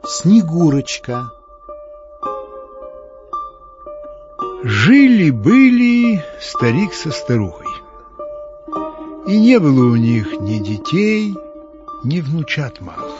Снегурочка. Жили-были старик со старухой, и не было у них ни детей, ни внучат малых.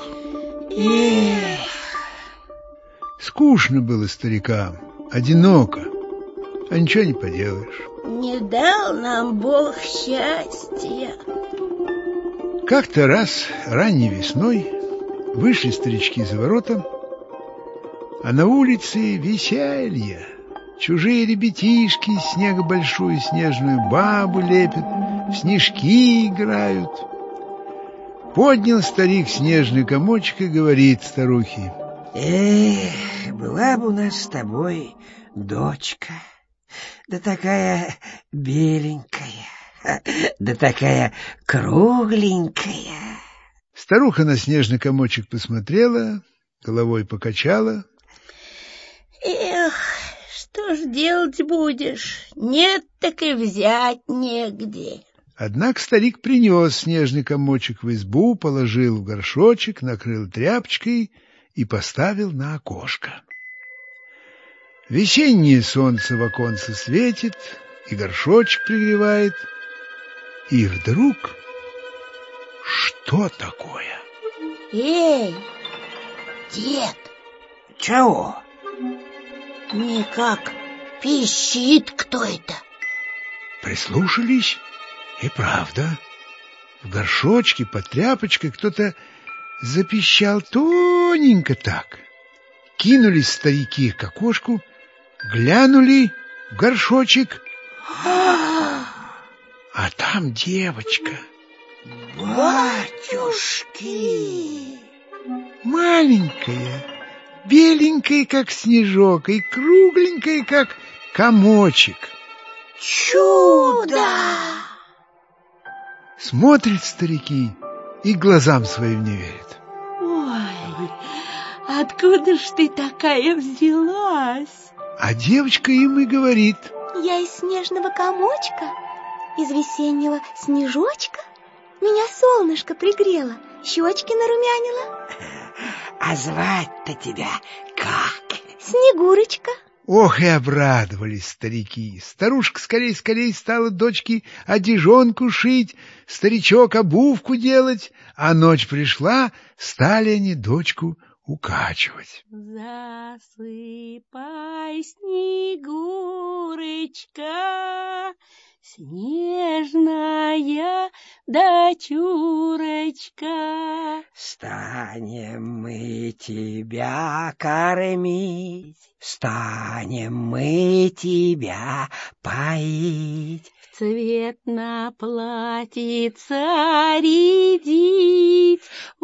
Скучно было старикам, одиноко, а ничего не поделаешь. Не дал нам Бог счастья. Как-то раз ранней весной вышли старички за ворота, а на улице веселье. Чужие ребятишки из снега большую снежную бабу лепят, в снежки играют. Поднял старик снежный комочек и говорит старухе: была бы у нас с тобой дочка, да такая беленькая, да такая кругленькая. Старуха на снежный комочек посмотрела, головой покачала. Что ж делать будешь? Нет, так и взять негде. Однако старик принес снежный комочек в избу, положил в горшочек, накрыл тряпочкой и поставил на окошко. Весеннее солнце в оконце светит, и горшочек пригревает. И вдруг... Что такое? Эй, дед! Чего? Никак пищит кто-то. Прислушались, и правда, в горшочке под тряпочкой кто-то запищал тоненько так. Кинулись старики к окошку, глянули в горшочек, а там девочка. Батюшки! Маленькая, беленькая, как снежок, и кругленькая, как комочек. Чудо! Смотрят старики и глазам своим не верят. Ой, откуда ж ты такая взялась? А девочка им и говорит: я из снежного комочка, из весеннего снежочка. Меня солнышко пригрело, щечки нарумянило. А звать-то тебя как? Снегурочка. Ох, и обрадовались старики. Старушка скорей стала дочке одежонку шить, старичок обувку делать, а ночь пришла, стали они дочку укачивать. Засыпай, Снегурочка, снежная дочурочка. Станем мы тебя кормить, станем мы тебя поить, В цвет на платьице рядить,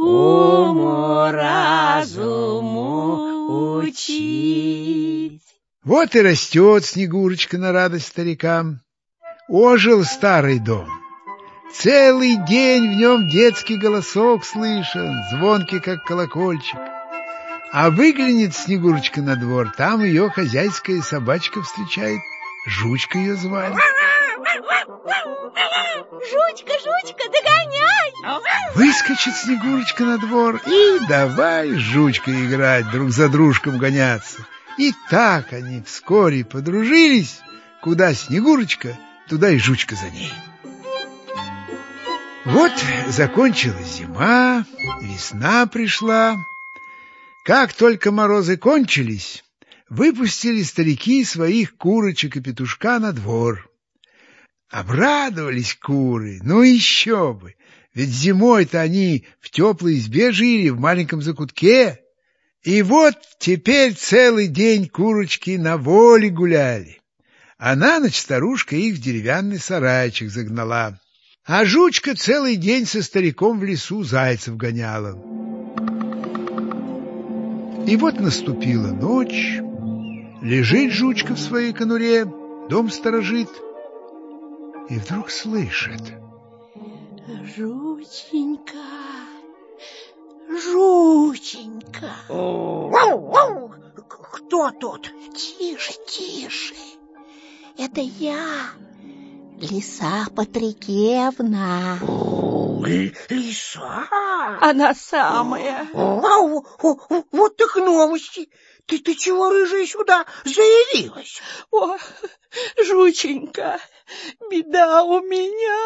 уму-разуму учить. Вот и растет Снегурочка на радость старикам. Ожил старый дом. Целый день в нем детский голосок слышен, звонкий, как колокольчик. А выглянет Снегурочка на двор, там ее хозяйская собачка встречает. Жучка ее звали. Жучка, Жучка, догоняй! Выскочит Снегурочка на двор, и давай с Жучкой играть, друг за дружком гоняться. И так они вскоре подружились. Куда Снегурочка, туда и Жучка за ней. Вот закончилась зима, весна пришла. Как только морозы кончились, выпустили старики своих курочек и петушка на двор. Обрадовались куры, ну еще бы, ведь зимой-то они в теплой избе жили, в маленьком закутке. И вот теперь целый день курочки на воле гуляли, а на ночь старушка их в деревянный сарайчик загнала. А Жучка целый день со стариком в лесу зайцев гоняла. И вот наступила ночь, лежит Жучка в своей конуре, дом сторожит, и вдруг слышит: Жученька, Жученька. Кто тут? Тише, тише, это я, Лиса Патрикевна. Лиса? Она самая. Вот так новости. Ты чего, рыжая, сюда заявилась? О, жученька, беда у меня.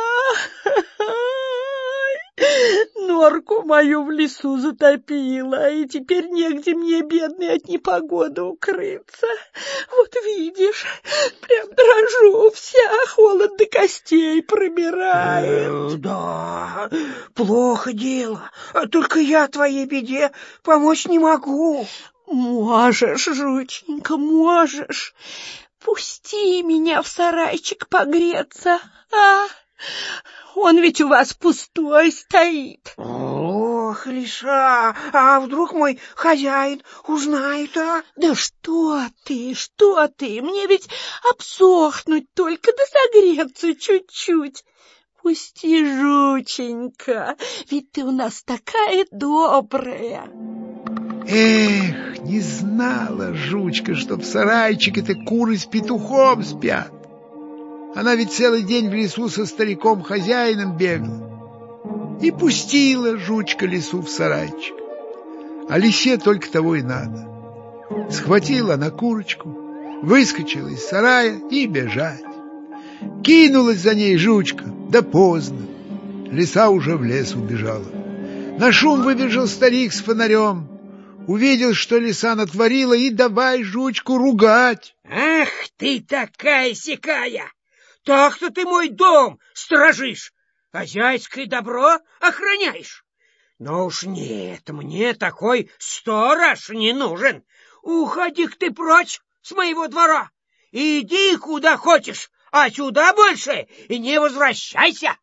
Норку мою в лесу затопило, и теперь негде мне, бедной, от непогоды укрыться. Вот видишь, прям дрожу вся, холод до костей пробирает. Да, плохо дело. Только я твоей беде помочь не могу. Можешь, жученька, можешь. Пусти меня в сарайчик погреться, а? Он ведь у вас пустой стоит. Ох, Лиса, а вдруг мой хозяин узнает, а? Да что ты, мне ведь обсохнуть только, да согреться чуть-чуть. Пусти, жученька, ведь ты у нас такая добрая. Эх, не знала жучка, что в сарайчике-то куры с петухом спят. Она ведь целый день в лесу со стариком-хозяином бегала. И пустила жучка лису в сарайчик. А лисе только того и надо. Схватила она курочку, выскочила из сарая и бежать. Кинулась за ней жучка, да поздно. Лиса уже в лес убежала. На шум выбежал старик с фонарем. Увидел, что лиса натворила, и давай жучку ругать. Ах ты такая-сякая! Так-то ты мой дом сторожишь, хозяйское добро охраняешь. Но уж нет, мне такой сторож не нужен. Уходи-ка ты прочь с моего двора. Иди куда хочешь, а сюда больше и не возвращайся.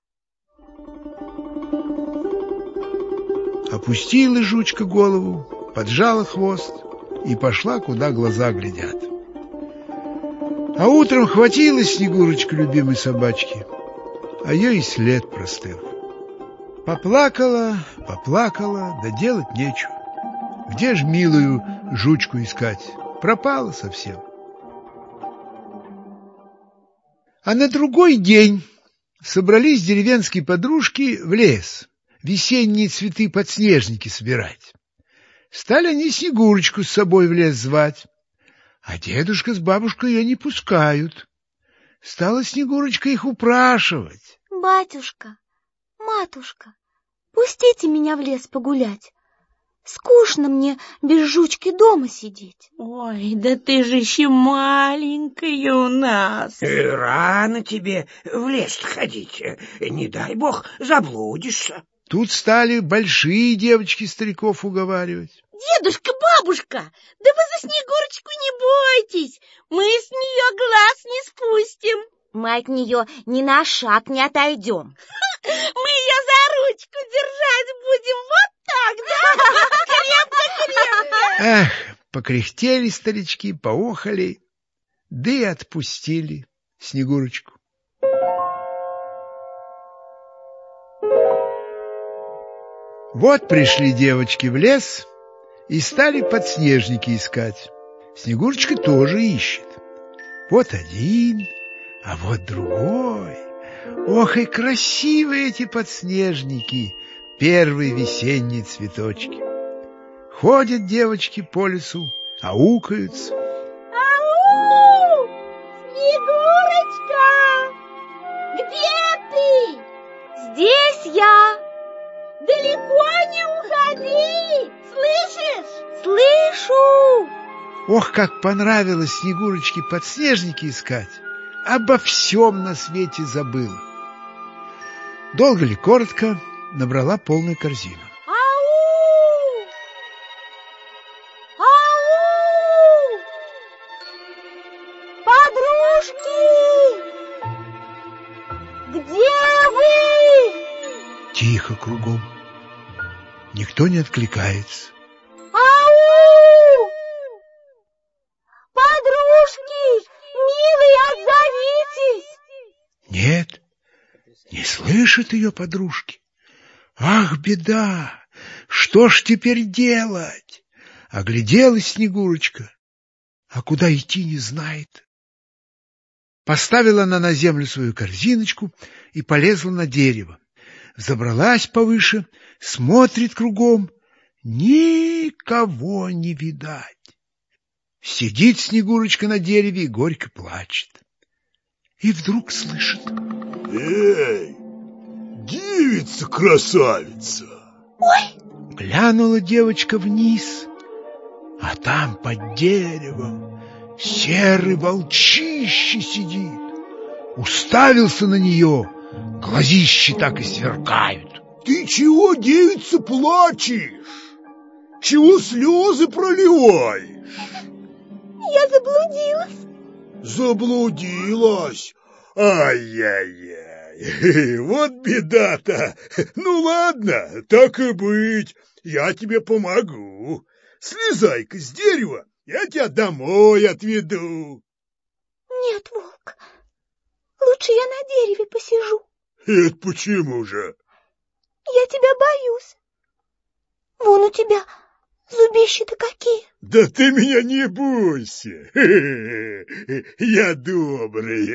Опустила жучка голову, поджала хвост и пошла, куда глаза глядят. А утром хватилась Снегурочка любимой собачки, а ее и след простыл. Поплакала, да делать нечего. Где ж милую жучку искать? Пропала совсем. А на другой день собрались деревенские подружки в лес весенние цветы-подснежники собирать. Стали они Снегурочку с собой в лес звать, а дедушка с бабушкой ее не пускают. Стала Снегурочка их упрашивать. Батюшка, матушка, пустите меня в лес погулять. Скучно мне без жучки дома сидеть. Ой, да ты же еще маленькая у нас. Рано тебе в лес ходить, не дай бог заблудишься. Тут стали большие девочки стариков уговаривать. Дедушка, бабушка, да вы за Снегурочку не бойтесь, мы с нее глаз не спустим. Мы от нее ни на шаг не отойдем. Мы ее за ручку держать будем вот так, да? Крепко-крепко. Эх, покряхтели старички, поохали, да и отпустили Снегурочку. Вот пришли девочки в лес и стали подснежники искать. Снегурочка тоже ищет. Вот один, а вот другой. Ох, и красивые эти подснежники, первые весенние цветочки. Ходят девочки по лесу, аукаются. Ау! Снегурочка! Где ты? Здесь я. Далеко не уходи! Слышишь? Слышу. Ох, как понравилось Снегурочке подснежники искать. Обо всем на свете забыла. Долго ли, коротко, набрала полную корзину. Ау! Ау! Подружки! Где вы? Тихо кругом. Никто не откликается. Ау! Подружки, милые, отзовитесь! Нет, не слышат ее подружки. Ах, беда! Что ж теперь делать? Огляделась Снегурочка, а куда идти не знает. Поставила она на землю свою корзиночку и полезла на дерево. Забралась повыше, смотрит кругом, никого не видать. Сидит Снегурочка на дереве и горько плачет. И вдруг слышит: «Эй, девица-красавица!» Ой! Глянула девочка вниз, а там под деревом серый волчище сидит. Уставился на нее, глазищи так и сверкают. «Ты чего, девица, плачешь? Чего слезы проливаешь?» Я заблудилась. «Заблудилась? Ай-яй-яй, вот беда-то! Ну ладно, так и быть, я тебе помогу. Слезай-ка с дерева, я тебя домой отведу». Нет, волк, лучше я на дереве посижу. «Это почему же?» Я тебя боюсь. Вон у тебя зубища-то какие. «Да ты меня не бойся, я добрый».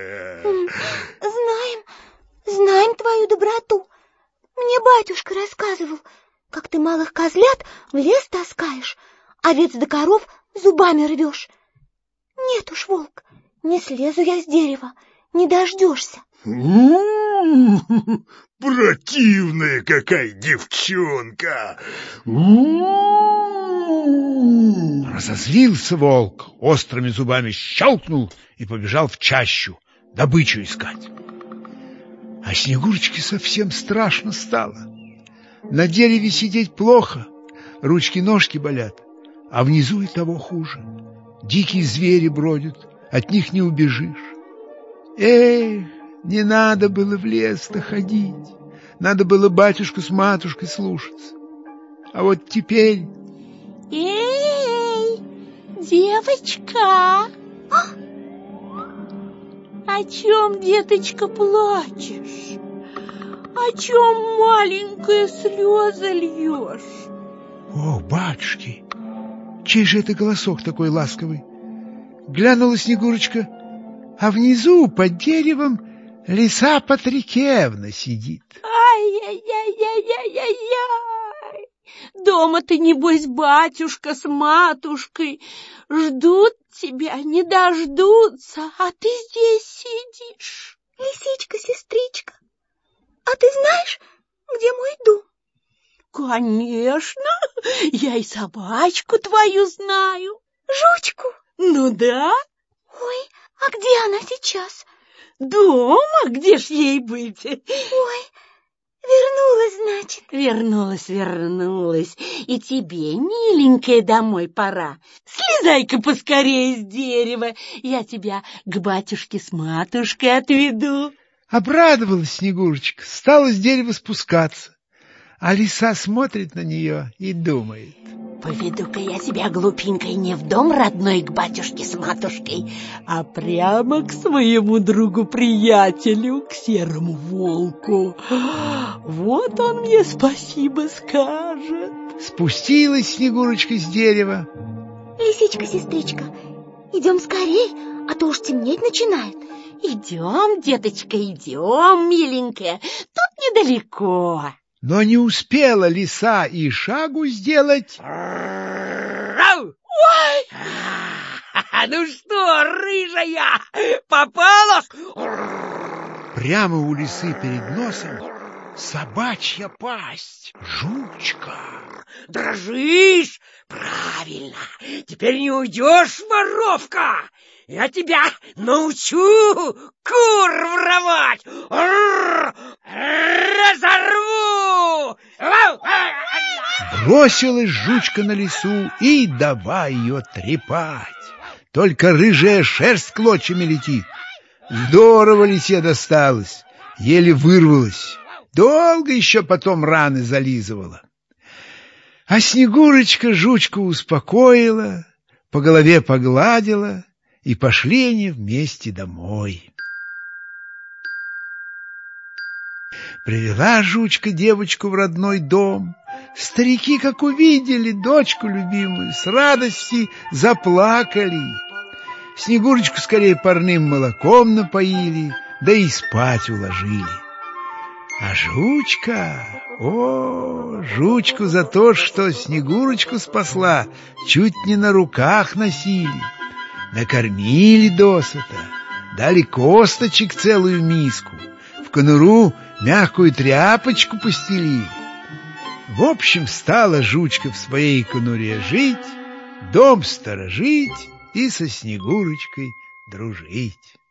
Знаем твою доброту. Мне батюшка рассказывал, как ты малых козлят в лес таскаешь, овец да коров зубами рвешь. Нет уж, волк, не слезу я с дерева, не дождешься. Противная какая девчонка! Разозлился волк, острыми зубами щелкнул и побежал в чащу добычу искать. А Снегурочке совсем страшно стало. На дереве сидеть плохо, ручки-ножки болят, а внизу и того хуже. Дикие звери бродят, от них не убежишь. Эх, не надо было в лес-то ходить, надо было батюшку с матушкой слушаться. А вот теперь... Эй, девочка! О чем, деточка, плачешь? О чем, маленькая, слезы льешь? О, батюшки, чей же это голосок такой ласковый? Глянула Снегурочка, а внизу под деревом лиса Патрикевна сидит. Ай-яй-яй-яй-яй-яй! Дома-то, небось, батюшка с матушкой ждут тебя, не дождутся, а ты здесь сидишь. Лисичка-сестричка, а ты знаешь, где мой дом? Конечно, я и собачку твою знаю. Жучку? Ну да. Ой, а где она сейчас? Дома? Где ж ей быть? Ой, вернулась, значит. Вернулась. И тебе, миленькая, домой пора. Слезай-ка поскорее с дерева. Я тебя к батюшке с матушкой отведу. Обрадовалась Снегурочка, стала с дерева спускаться. А лиса смотрит на нее и думает: поведу-ка я тебя, глупенькой, не в дом родной к батюшке с матушкой, а прямо к своему другу-приятелю, к серому волку. Вот он мне спасибо скажет. Спустилась Снегурочка с дерева. Лисичка-сестричка, идем скорей, а то уж темнеть начинает. Идем, деточка, идем, миленькая, тут недалеко. Но не успела лиса и шагу сделать. Ой! Ну что, рыжая, попалась? Прямо у лисы перед носом собачья пасть, жучка. Дрожишь? Правильно, теперь не уйдешь, воровка. Я тебя научу кур воровать. Разорву! Бросилась жучка на лису и давай ее трепать. Только рыжая шерсть клочьями летит. Здорово лисе досталось, еле вырвалась. Долго еще потом раны зализывала. А Снегурочка жучку успокоила, по голове погладила, и пошли они вместе домой. Привела жучка девочку в родной дом. Старики, как увидели дочку любимую, с радости заплакали. Снегурочку скорее парным молоком напоили, да и спать уложили. А жучка, жучку за то, что Снегурочку спасла, чуть не на руках носили. Накормили досыта, дали косточек целую миску, в конуру мягкую тряпочку постелили. В общем, стала жучка в своей конуре жить, дом сторожить и со Снегурочкой дружить.